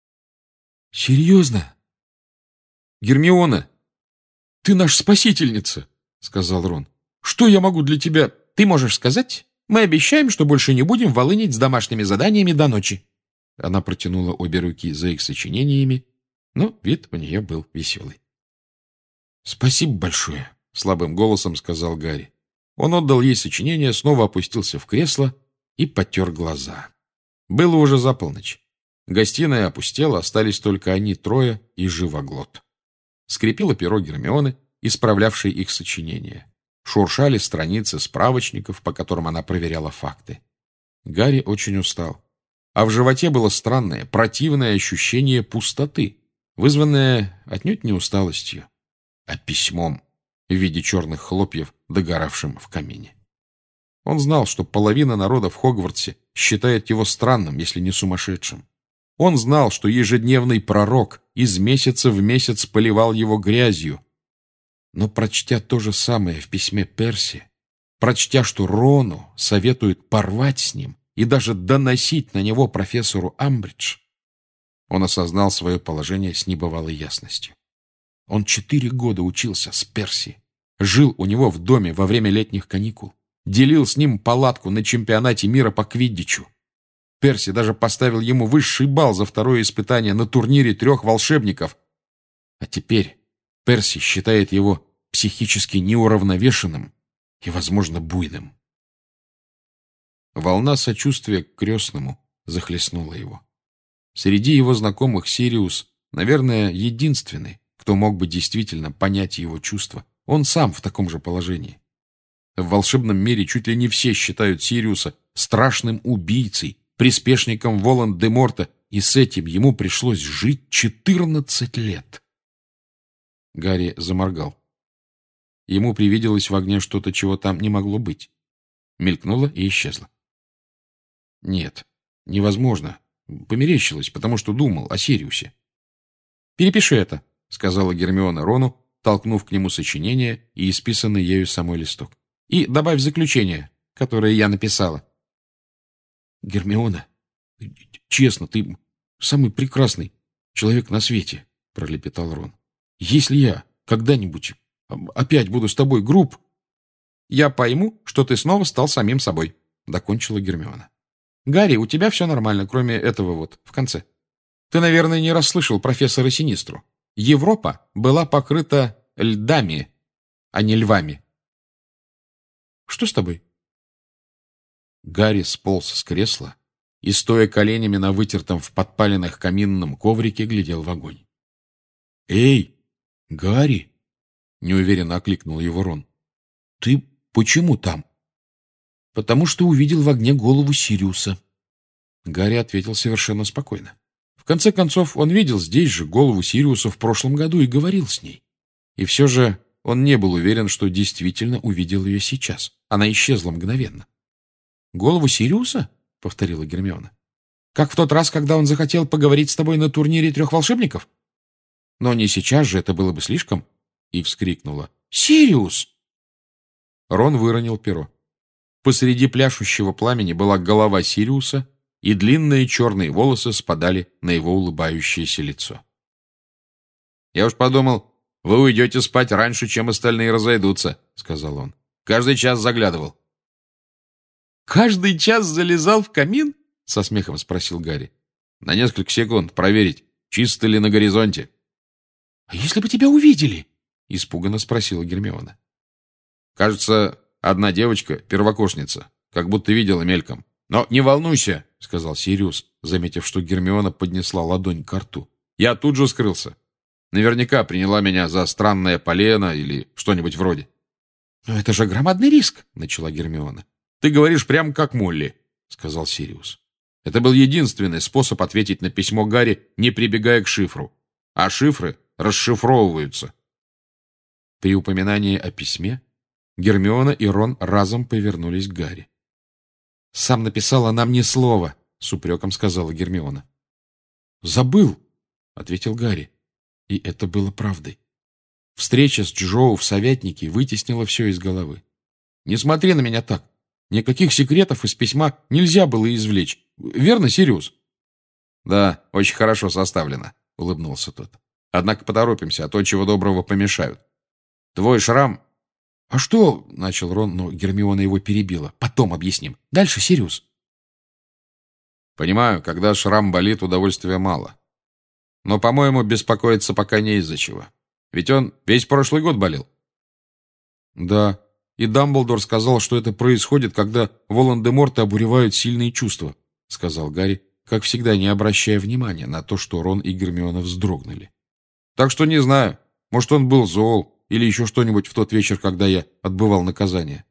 «Серьезно?» «Гермиона, ты наша спасительница», — сказал Рон. «Что я могу для тебя...» «Ты можешь сказать, мы обещаем, что больше не будем волынить с домашними заданиями до ночи». Она протянула обе руки за их сочинениями, но вид у нее был веселый. «Спасибо большое», — слабым голосом сказал Гарри. Он отдал ей сочинение, снова опустился в кресло и потер глаза. Было уже за полночь. Гостиная опустела, остались только они трое и живоглот. Скрипело перо Гермионы, исправлявшей их сочинения. Шуршали страницы справочников, по которым она проверяла факты. Гарри очень устал. А в животе было странное, противное ощущение пустоты, вызванное отнюдь не усталостью, а письмом в виде черных хлопьев, догоравшим в камине. Он знал, что половина народа в Хогвартсе считает его странным, если не сумасшедшим. Он знал, что ежедневный пророк из месяца в месяц поливал его грязью. Но, прочтя то же самое в письме Перси, прочтя, что Рону советует порвать с ним и даже доносить на него профессору Амбридж, он осознал свое положение с небывалой ясностью. Он четыре года учился с Перси, жил у него в доме во время летних каникул, делил с ним палатку на чемпионате мира по квиддичу. Перси даже поставил ему высший балл за второе испытание на турнире трех волшебников. А теперь Перси считает его психически неуравновешенным и, возможно, буйным. Волна сочувствия к крестному захлестнула его. Среди его знакомых Сириус, наверное, единственный, кто мог бы действительно понять его чувства. Он сам в таком же положении. В волшебном мире чуть ли не все считают Сириуса страшным убийцей, приспешником Волан-де-Морта, и с этим ему пришлось жить четырнадцать лет. Гарри заморгал. Ему привиделось в огне что-то, чего там не могло быть. Мелькнуло и исчезло. Нет, невозможно. Померещилось, потому что думал о Сириусе. «Перепиши это», — сказала Гермиона Рону, толкнув к нему сочинение и исписанный ею самой листок. «И добавь заключение, которое я написала». «Гермиона, честно, ты самый прекрасный человек на свете», — пролепетал Рон. «Если я когда-нибудь опять буду с тобой груб...» «Я пойму, что ты снова стал самим собой», — докончила Гермиона. «Гарри, у тебя все нормально, кроме этого вот, в конце. Ты, наверное, не расслышал профессора Синистру. Европа была покрыта льдами, а не львами». «Что с тобой?» Гарри сполз с кресла и, стоя коленями на вытертом в подпалинах каминном коврике, глядел в огонь. «Эй, Гарри!» — неуверенно окликнул его Рон. «Ты почему там?» «Потому что увидел в огне голову Сириуса». Гарри ответил совершенно спокойно. В конце концов, он видел здесь же голову Сириуса в прошлом году и говорил с ней. И все же он не был уверен, что действительно увидел ее сейчас. Она исчезла мгновенно. «Голову Сириуса?» — повторила Гермиона. «Как в тот раз, когда он захотел поговорить с тобой на турнире трех волшебников? Но не сейчас же, это было бы слишком». И вскрикнула: «Сириус!» Рон выронил перо. Посреди пляшущего пламени была голова Сириуса, и длинные черные волосы спадали на его улыбающееся лицо. «Я уж подумал, вы уйдете спать раньше, чем остальные разойдутся», — сказал он. «Каждый час заглядывал». «Каждый час залезал в камин?» — со смехом спросил Гарри. «На несколько секунд проверить, чисто ли на горизонте». «А если бы тебя увидели?» — испуганно спросила Гермиона. «Кажется, одна девочка, первокурсница, как будто видела мельком. Но не волнуйся», — сказал Сириус, заметив, что Гермиона поднесла ладонь к рту. «Я тут же скрылся. Наверняка приняла меня за странное полено или что-нибудь вроде». «Но это же громадный риск», — начала Гермиона. «Ты говоришь прямо как Молли», — сказал Сириус. Это был единственный способ ответить на письмо Гарри, не прибегая к шифру. А шифры расшифровываются. При упоминании о письме Гермиона и Рон разом повернулись к Гарри. «Сам написала нам ни слова», — с упреком сказала Гермиона. «Забыл», — ответил Гарри. И это было правдой. Встреча с Джоу в Советнике вытеснила все из головы. «Не смотри на меня так. Никаких секретов из письма нельзя было извлечь. Верно, Сириус?» «Да, очень хорошо составлено», — улыбнулся тот. «Однако поторопимся, а то чего доброго помешают. Твой шрам...» «А что?» — начал Рон, но Гермиона его перебила. «Потом объясним. Дальше, Сириус». «Понимаю, когда шрам болит, удовольствия мало. Но, по-моему, беспокоиться пока не из-за чего. Ведь он весь прошлый год болел». «Да, и Дамблдор сказал, что это происходит, когда Волан-де-Морта обуревают сильные чувства», — сказал Гарри, как всегда не обращая внимания на то, что Рон и Гермиона вздрогнули. «Так что не знаю, может, он был зол или еще что-нибудь в тот вечер, когда я отбывал наказание».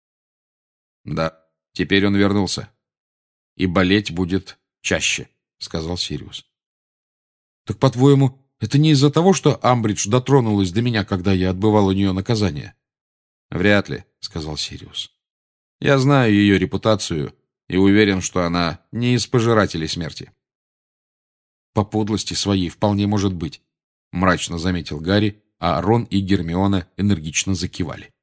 «Да, теперь он вернулся. И болеть будет чаще», — сказал Сириус. «Так, по-твоему, это не из-за того, что Амбридж дотронулась до меня, когда я отбывал у нее наказание?» «Вряд ли», — сказал Сириус. «Я знаю ее репутацию и уверен, что она не из пожирателей смерти». «По подлости своей вполне может быть», — мрачно заметил Гарри, а Рон и Гермиона энергично закивали.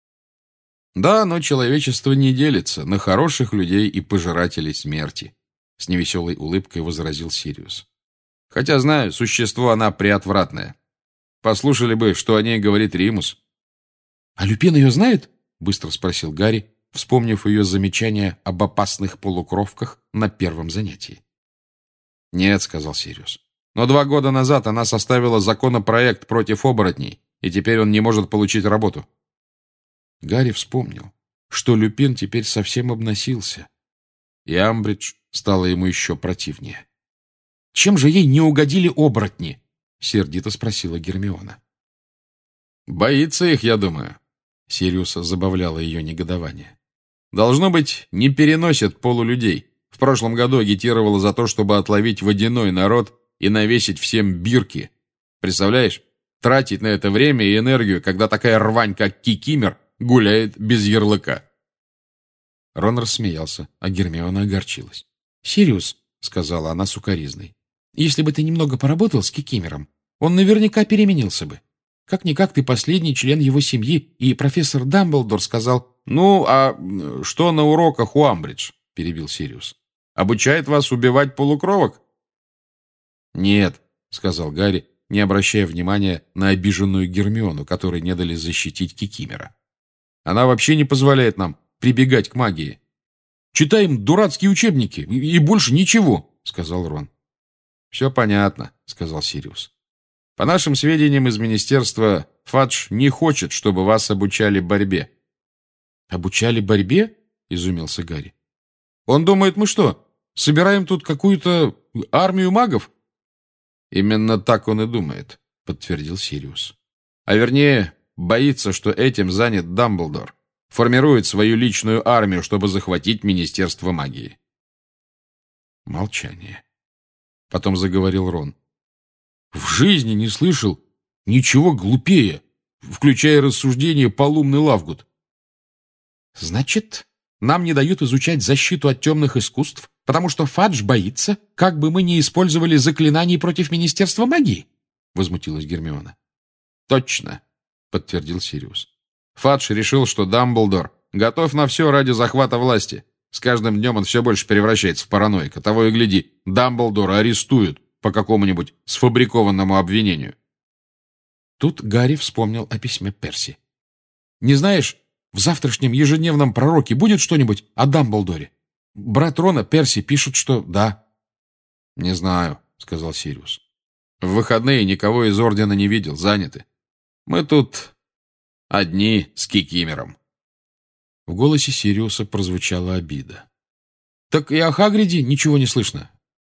«Да, но человечество не делится на хороших людей и пожирателей смерти», — с невеселой улыбкой возразил Сириус. «Хотя, знаю, существо она преотвратное. Послушали бы, что о ней говорит Римус». «А Люпин ее знает?» — быстро спросил Гарри, вспомнив ее замечание об опасных полукровках на первом занятии. «Нет», — сказал Сириус. «Но два года назад она составила законопроект против оборотней, и теперь он не может получить работу». Гарри вспомнил, что Люпин теперь совсем обносился, и Амбридж стало ему еще противнее. «Чем же ей не угодили оборотни?» — сердито спросила Гермиона. «Боится их, я думаю». Сириуса забавляло ее негодование. «Должно быть, не переносит полулюдей. В прошлом году агитировала за то, чтобы отловить водяной народ и навесить всем бирки. Представляешь? тратить на это время и энергию, когда такая рвань, как Кикимер, гуляет без ярлыка. Рон рассмеялся, а Гермиона огорчилась. «Сириус», — сказала она сукоризной, — «если бы ты немного поработал с Кикимером, он наверняка переменился бы. Как-никак ты последний член его семьи, и профессор Дамблдор сказал...» «Ну, а что на уроках у Амбридж?» — перебил Сириус. «Обучает вас убивать полукровок?» «Нет», — сказал Гарри, не обращая внимания на обиженную Гермиону, которой не дали защитить Кикимера. «Она вообще не позволяет нам прибегать к магии. Читаем дурацкие учебники, и больше ничего», — сказал Рон. «Все понятно», — сказал Сириус. «По нашим сведениям из министерства, Фадж не хочет, чтобы вас обучали борьбе». «Обучали борьбе?» — изумился Гарри. «Он думает, мы что, собираем тут какую-то армию магов?» «Именно так он и думает», — подтвердил Сириус. «А вернее, боится, что этим занят Дамблдор. Формирует свою личную армию, чтобы захватить Министерство магии». Молчание. Потом заговорил Рон. «В жизни не слышал ничего глупее, включая рассуждения полумный Лавгуд». «Значит, нам не дают изучать защиту от темных искусств, потому что Фадж боится, как бы мы ни использовали заклинаний против Министерства магии?» — возмутилась Гермиона. «Точно», — подтвердил Сириус. «Фадж решил, что Дамблдор готов на все ради захвата власти. С каждым днем он все больше превращается в параноика. Того и гляди, Дамблдора арестуют по какому-нибудь сфабрикованному обвинению». Тут Гарри вспомнил о письме Перси. «Не знаешь, в завтрашнем ежедневном пророке будет что-нибудь о Дамблдоре? Брат Рона, Перси, пишут, что да». «Не знаю», — сказал Сириус. «В выходные никого из Ордена не видел, заняты. Мы тут одни с Кикимером». В голосе Сириуса прозвучала обида. «Так и о Хагриде ничего не слышно?»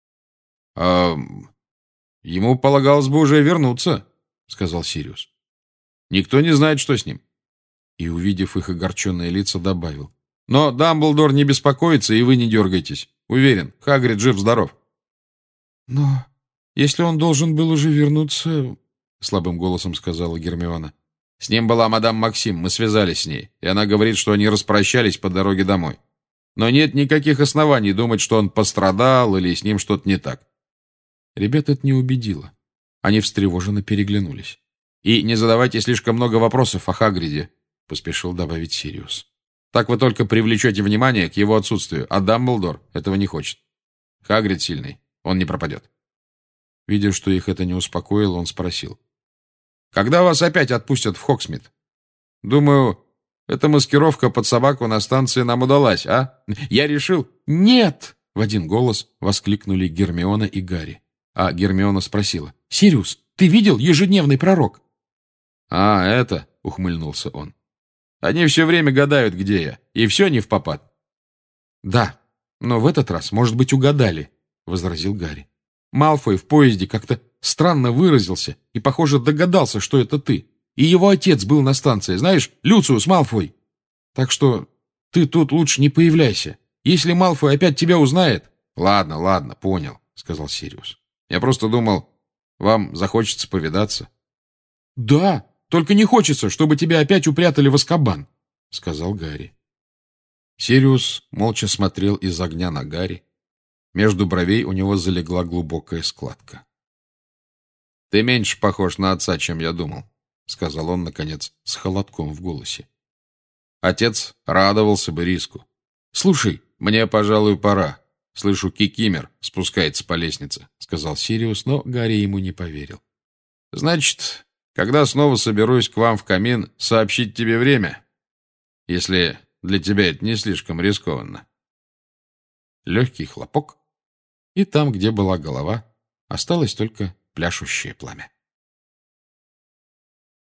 «А ему полагалось бы уже вернуться», — сказал Сириус. «Никто не знает, что с ним». И, увидев их огорченные лица, добавил: «Но Дамблдор не беспокоится, и вы не дергайтесь. Уверен, Хагрид жив-здоров». «Но если он должен был уже вернуться...» — слабым голосом сказала Гермиона. «С ним была мадам Максим, мы связались с ней, и она говорит, что они распрощались по дороге домой. Но нет никаких оснований думать, что он пострадал или с ним что-то не так». Ребят это не убедило. Они встревоженно переглянулись. «И не задавайте слишком много вопросов о Хагриде», — поспешил добавить Сириус. «Так вы только привлечете внимание к его отсутствию, а Дамблдор этого не хочет. Хагрид сильный, он не пропадет». Видя, что их это не успокоило, он спросил: «Когда вас опять отпустят в Хоксмит? Думаю, эта маскировка под собаку на станции нам удалась, а? Я решил...» «Нет!» — в один голос воскликнули Гермиона и Гарри. А Гермиона спросила: «Сириус, ты видел ежедневный пророк?» «А, это...» — ухмыльнулся он. «Они все время гадают, где я, и все не впопад». «Да, но в этот раз, может быть, угадали», — возразил Гарри. «Малфой в поезде как-то странно выразился и, похоже, догадался, что это ты. И его отец был на станции, знаешь, Люциус Малфой. Так что ты тут лучше не появляйся. Если Малфой опять тебя узнает...» «Ладно, ладно, понял», — сказал Сириус. «Я просто думал, вам захочется повидаться». «Да, только не хочется, чтобы тебя опять упрятали в Азкабан», — сказал Гарри. Сириус молча смотрел из огня на Гарри. Между бровей у него залегла глубокая складка. «Ты меньше похож на отца, чем я думал», — сказал он, наконец, с холодком в голосе. «Отец радовался бы риску. Слушай, мне, пожалуй, пора. Слышу, Кикимер спускается по лестнице», — сказал Сириус, но Гарри ему не поверил. «Значит, когда снова соберусь к вам в камин, сообщить тебе время, если для тебя это не слишком рискованно». Легкий хлопок, и там, где была голова, осталось только пляшущее пламя.